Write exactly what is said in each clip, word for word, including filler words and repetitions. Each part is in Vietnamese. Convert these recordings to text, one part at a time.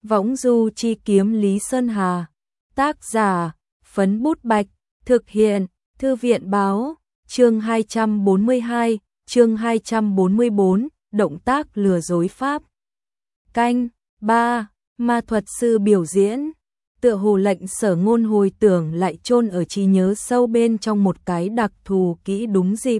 Võng du chi kiếm Lý Sơn Hà. Tác giả, Phấn Bút Bạch. Thực hiện, Thư viện báo. Chương hai trăm bốn mươi hai, chương hai trăm bốn mươi bốn, động tác lừa dối pháp. Canh, ba, ma thuật sư biểu diễn. Tựa hồ lệnh Sở Ngôn hồi tưởng lại chôn ở trí nhớ sâu bên trong một cái đặc thù kỹ đúng dịp.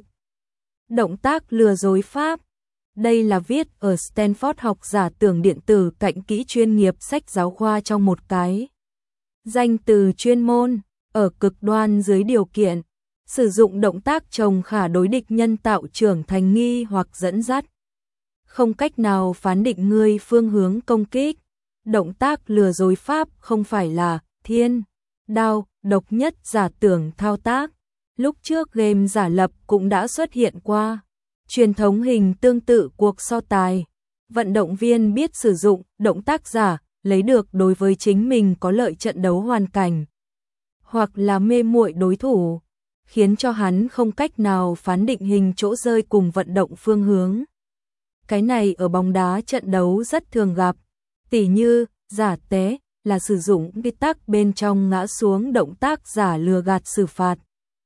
Động tác lừa dối pháp. Đây là viết ở Stanford học giả tưởng điện tử cạnh kỹ chuyên nghiệp sách giáo khoa trong một cái danh từ chuyên môn, ở cực đoan dưới điều kiện sử dụng động tác trồng khả đối địch nhân tạo trưởng thành nghi hoặc dẫn dắt. Không cách nào phán định người phương hướng công kích. Động tác lừa dối pháp không phải là thiên, đao, độc nhất giả tưởng thao tác. Lúc trước game giả lập cũng đã xuất hiện qua. Truyền thống hình tương tự cuộc so tài. Vận động viên biết sử dụng động tác giả lấy được đối với chính mình có lợi trận đấu hoàn cảnh. Hoặc là mê muội đối thủ, khiến cho hắn không cách nào phán định hình chỗ rơi cùng vận động phương hướng. Cái này ở bóng đá trận đấu rất thường gặp. Tỉ như, giả té là sử dụng quy tắc bên trong ngã xuống động tác giả lừa gạt xử phạt.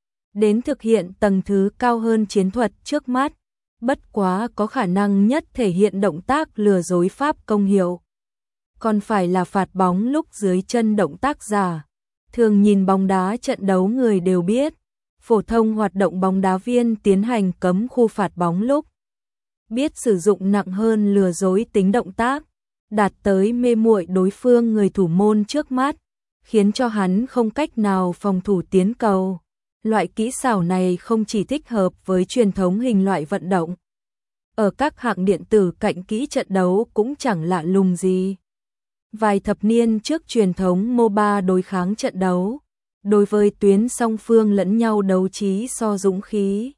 Đến thực hiện tầng thứ cao hơn chiến thuật trước mắt, bất quá có khả năng nhất thể hiện động tác lừa dối pháp công hiệu. Còn phải là phạt bóng lúc dưới chân động tác giả. Thường nhìn bóng đá trận đấu người đều biết, phổ thông hoạt động bóng đá viên tiến hành cấm khu phạt bóng lúc biết sử dụng nặng hơn lừa dối tính động tác, đạt tới mê muội đối phương người thủ môn trước mắt, khiến cho hắn không cách nào phòng thủ tiến cầu. Loại kỹ xảo này không chỉ thích hợp với truyền thống hình loại vận động. Ở các hạng điện tử cạnh kỹ trận đấu cũng chẳng lạ lùng gì. Vài thập niên trước truyền thống MOBA đối kháng trận đấu, đối với tuyến song phương lẫn nhau đấu trí so dũng khí.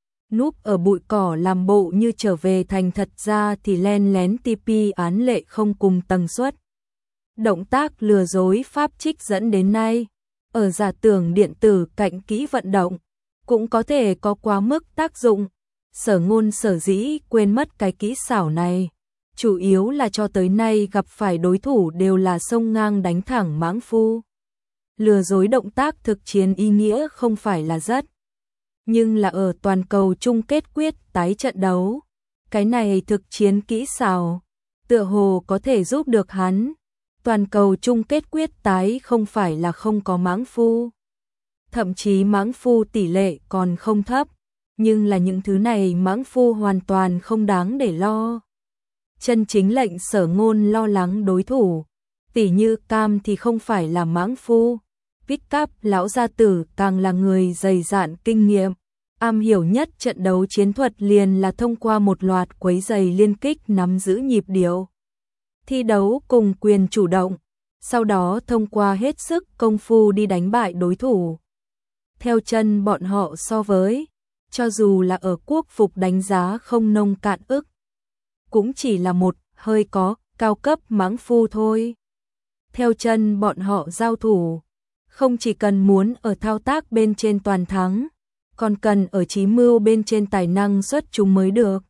Núp ở bụi cỏ làm bộ như trở về thành thật ra thì len lén tê pê án lệ không cùng tần suất. Động tác lừa dối pháp trích dẫn đến nay, ở giả tưởng điện tử cạnh kỹ vận động, cũng có thể có quá mức tác dụng. Sở Ngôn sở dĩ quên mất cái kỹ xảo này, chủ yếu là cho tới nay gặp phải đối thủ đều là xông ngang đánh thẳng mãng phu. Lừa dối động tác thực chiến ý nghĩa không phải là rất, nhưng là ở toàn cầu chung kết quyết tái trận đấu, cái này thực chiến kỹ xảo tựa hồ có thể giúp được hắn. Toàn cầu chung kết quyết tái không phải là không có mãng phu, thậm chí mãng phu tỷ lệ còn không thấp, nhưng là những thứ này mãng phu hoàn toàn không đáng để lo. Chân chính lệnh Sở Ngôn lo lắng đối thủ, tỉ như Cam thì không phải là mãng phu, Pickup lão gia tử càng là người dày dạn kinh nghiệm, am hiểu nhất trận đấu chiến thuật liền là thông qua một loạt quấy giày liên kích nắm giữ nhịp điệu. Thi đấu cùng quyền chủ động, sau đó thông qua hết sức công phu đi đánh bại đối thủ. Theo chân bọn họ so với, cho dù là ở quốc phục đánh giá không nông cạn ức, cũng chỉ là một hơi có cao cấp mãng phu thôi. Theo chân bọn họ giao thủ, không chỉ cần muốn ở thao tác bên trên toàn thắng, còn cần ở trí mưu bên trên tài năng xuất chúng mới được.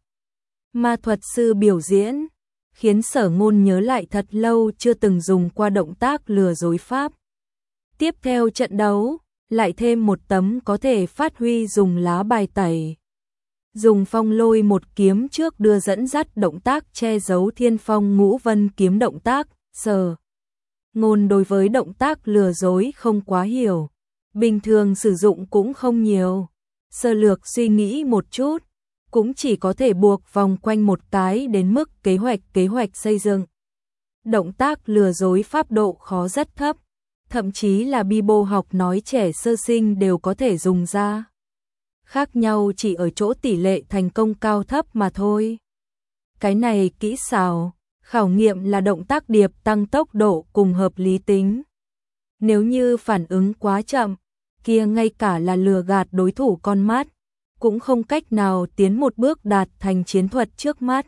Ma thuật sư biểu diễn khiến Sở Ngôn nhớ lại thật lâu chưa từng dùng qua động tác lừa dối pháp. Tiếp theo trận đấu, lại thêm một tấm có thể phát huy dùng lá bài tẩy. Dùng phong lôi một kiếm trước đưa dẫn dắt động tác che giấu thiên phong ngũ vân kiếm động tác. Sở Ngôn đối với động tác lừa dối không quá hiểu, bình thường sử dụng cũng không nhiều. Sơ lược suy nghĩ một chút, cũng chỉ có thể buộc vòng quanh một cái đến mức kế hoạch kế hoạch xây dựng. Động tác lừa dối pháp độ khó rất thấp, thậm chí là Bibo học nói trẻ sơ sinh đều có thể dùng ra. Khác nhau chỉ ở chỗ tỷ lệ thành công cao thấp mà thôi. Cái này kỹ xảo, khảo nghiệm là động tác điệp tăng tốc độ cùng hợp lý tính. Nếu như phản ứng quá chậm, kia ngay cả là lừa gạt đối thủ con mắt, cũng không cách nào tiến một bước đạt thành chiến thuật trước mắt.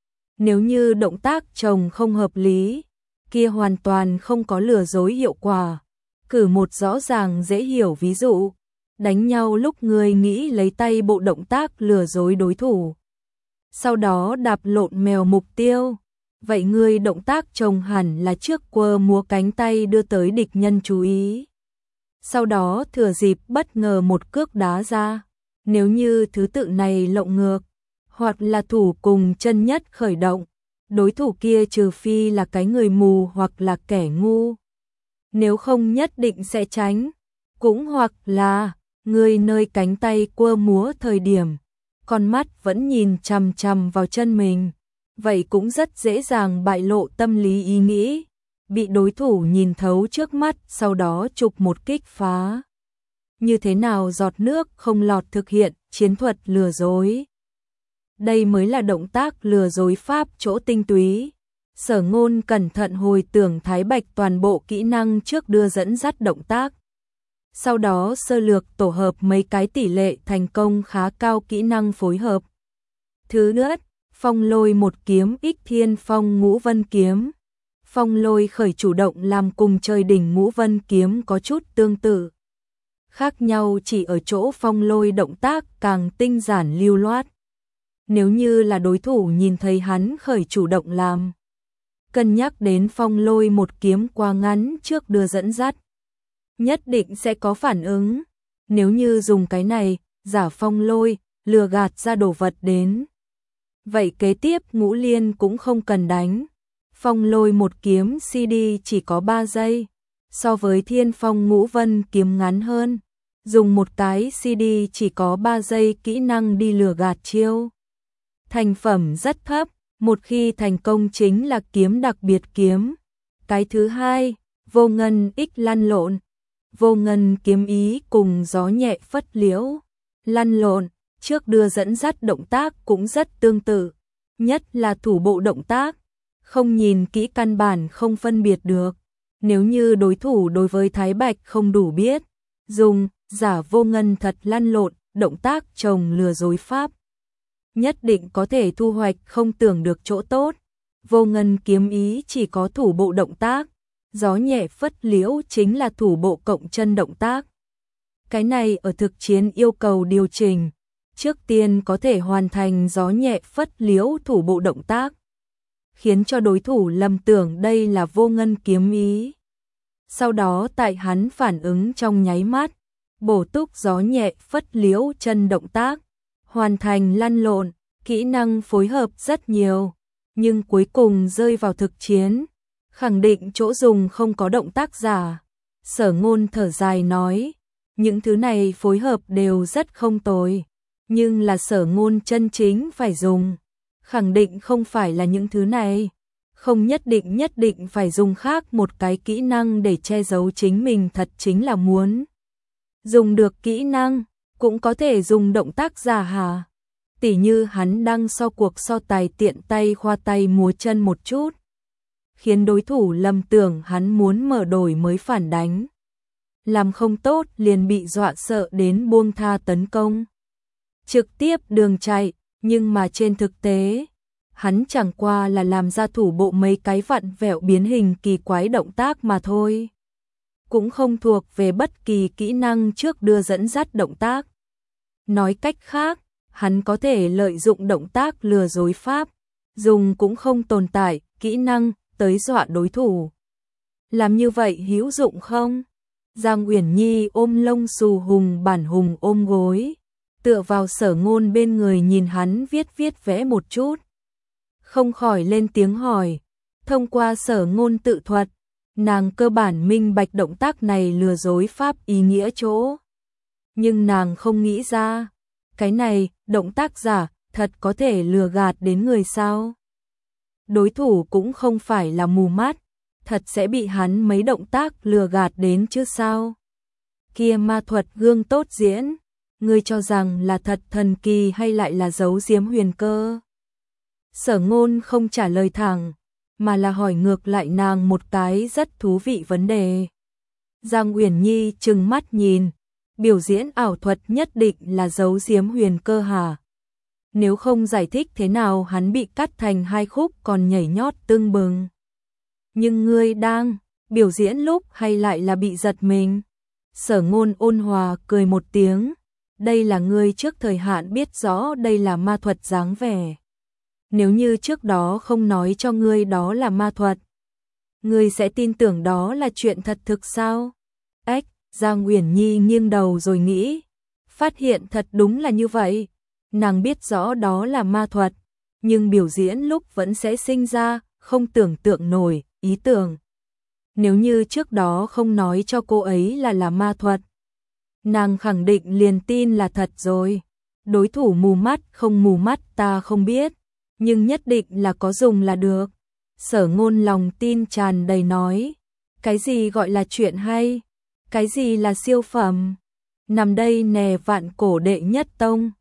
Nếu như động tác chồng không hợp lý, kia hoàn toàn không có lừa dối hiệu quả. Cử một rõ ràng dễ hiểu ví dụ, đánh nhau lúc người nghĩ lấy tay bộ động tác lừa dối đối thủ, sau đó đạp lộn mèo mục tiêu, vậy ngươi động tác trông hẳn là trước quơ múa cánh tay đưa tới địch nhân chú ý. Sau đó thừa dịp bất ngờ một cước đá ra, nếu như thứ tự này lộng ngược, hoặc là thủ cùng chân nhất khởi động, đối thủ kia trừ phi là cái người mù hoặc là kẻ ngu. Nếu không nhất định sẽ tránh, cũng hoặc là người nơi cánh tay quơ múa thời điểm, con mắt vẫn nhìn chằm chằm vào chân mình, vậy cũng rất dễ dàng bại lộ tâm lý ý nghĩ, bị đối thủ nhìn thấu trước mắt sau đó chụp một kích phá. Như thế nào giọt nước không lọt thực hiện chiến thuật lừa dối. Đây mới là động tác lừa dối pháp chỗ tinh túy. Sở Ngôn cẩn thận hồi tưởng Thái Bạch toàn bộ kỹ năng trước đưa dẫn dắt động tác. Sau đó sơ lược tổ hợp mấy cái tỷ lệ thành công khá cao kỹ năng phối hợp. Thứ nhất, Phong Lôi một kiếm ích Thiên Phong Ngũ Vân kiếm. Phong Lôi khởi chủ động làm cùng chơi đỉnh Ngũ Vân kiếm có chút tương tự. Khác nhau chỉ ở chỗ Phong Lôi động tác càng tinh giản lưu loát. Nếu như là đối thủ nhìn thấy hắn khởi chủ động làm, cân nhắc đến Phong Lôi một kiếm quá ngắn trước đưa dẫn dắt, nhất định sẽ có phản ứng. Nếu như dùng cái này, giả Phong Lôi, lừa gạt ra đồ vật đến, vậy kế tiếp Ngũ Liên cũng không cần đánh. Phong Lôi một kiếm xê đê chỉ có ba giây, so với Thiên Phong Ngũ Vân kiếm ngắn hơn. Dùng một cái xê đê chỉ có ba giây kỹ năng đi lừa gạt chiêu. Thành phẩm rất thấp, một khi thành công chính là kiếm đặc biệt kiếm. Cái thứ hai, Vô Ngân ích lăn lộn. Vô Ngân kiếm ý cùng gió nhẹ phất liễu. Lăn lộn, trước đưa dẫn dắt động tác cũng rất tương tự. Nhất là thủ bộ động tác. Không nhìn kỹ căn bản không phân biệt được. Nếu như đối thủ đối với Thái Bạch không đủ biết, dùng giả Vô Ngân thật lăn lộn, động tác chồng lừa dối pháp, nhất định có thể thu hoạch không tưởng được chỗ tốt. Vô Ngân kiếm ý chỉ có thủ bộ động tác, gió nhẹ phất liễu chính là thủ bộ cộng chân động tác. Cái này ở thực chiến yêu cầu điều chỉnh, trước tiên có thể hoàn thành gió nhẹ phất liễu thủ bộ động tác, khiến cho đối thủ lầm tưởng đây là Vô Ngân kiếm ý. Sau đó tại hắn phản ứng trong nháy mắt, bổ túc gió nhẹ phất liễu chân động tác, hoàn thành lăn lộn, kỹ năng phối hợp rất nhiều, nhưng cuối cùng rơi vào thực chiến, khẳng định chỗ dùng không có động tác giả. Sở Ngôn thở dài nói, những thứ này phối hợp đều rất không tồi, nhưng là Sở Ngôn chân chính phải dùng, khẳng định không phải là những thứ này. Không nhất định nhất định phải dùng khác một cái kỹ năng để che giấu chính mình thật chính là muốn dùng được kỹ năng, cũng có thể dùng động tác giả hả? Tỉ như hắn đang so cuộc so tài tiện tay khoa tay múa chân một chút, khiến đối thủ lầm tưởng hắn muốn mở đổi mới phản đánh. Làm không tốt liền bị dọa sợ đến buông tha tấn công, trực tiếp đường chạy, nhưng mà trên thực tế, hắn chẳng qua là làm ra thủ bộ mấy cái vặn vẹo biến hình kỳ quái động tác mà thôi. Cũng không thuộc về bất kỳ kỹ năng trước đưa dẫn dắt động tác. Nói cách khác, hắn có thể lợi dụng động tác lừa dối pháp, dùng cũng không tồn tại kỹ năng tới dọa đối thủ. Làm như vậy hữu dụng không? Giang Uyển Nhi ôm lông xù hùng bản hùng ôm gối, tựa vào Sở Ngôn bên người nhìn hắn viết viết vẽ một chút. Không khỏi lên tiếng hỏi, thông qua Sở Ngôn tự thuật, nàng cơ bản minh bạch động tác này lừa dối pháp ý nghĩa chỗ. Nhưng nàng không nghĩ ra, cái này, động tác giả, thật có thể lừa gạt đến người sao? Đối thủ cũng không phải là mù mắt, thật sẽ bị hắn mấy động tác lừa gạt đến chứ sao? Kia ma thuật gương tốt diễn, ngươi cho rằng là thật thần kỳ hay lại là giấu giếm huyền cơ? Sở Ngôn không trả lời thẳng, mà là hỏi ngược lại nàng một cái rất thú vị vấn đề. Giang Uyển Nhi trừng mắt nhìn, biểu diễn ảo thuật nhất định là giấu giếm huyền cơ hả? Nếu không giải thích thế nào hắn bị cắt thành hai khúc còn nhảy nhót tưng bừng. Nhưng ngươi đang biểu diễn lúc hay lại là bị giật mình? Sở Ngôn ôn hòa cười một tiếng, đây là ngươi trước thời hạn biết rõ đây là ma thuật dáng vẻ. Nếu như trước đó không nói cho ngươi đó là ma thuật, ngươi sẽ tin tưởng đó là chuyện thật thực sao? Ếch, Giang Uyển Nhi nghiêng đầu rồi nghĩ, phát hiện thật đúng là như vậy. Nàng biết rõ đó là ma thuật, nhưng biểu diễn lúc vẫn sẽ sinh ra không tưởng tượng nổi ý tưởng. Nếu như trước đó không nói cho cô ấy là là ma thuật, nàng khẳng định liền tin là thật rồi. Đối thủ mù mắt không mù mắt ta không biết, nhưng nhất định là có dùng là được. Sở Ngôn lòng tin tràn đầy nói, cái gì gọi là chuyện hay, cái gì là siêu phẩm, nằm đây nè vạn cổ đệ nhất tông.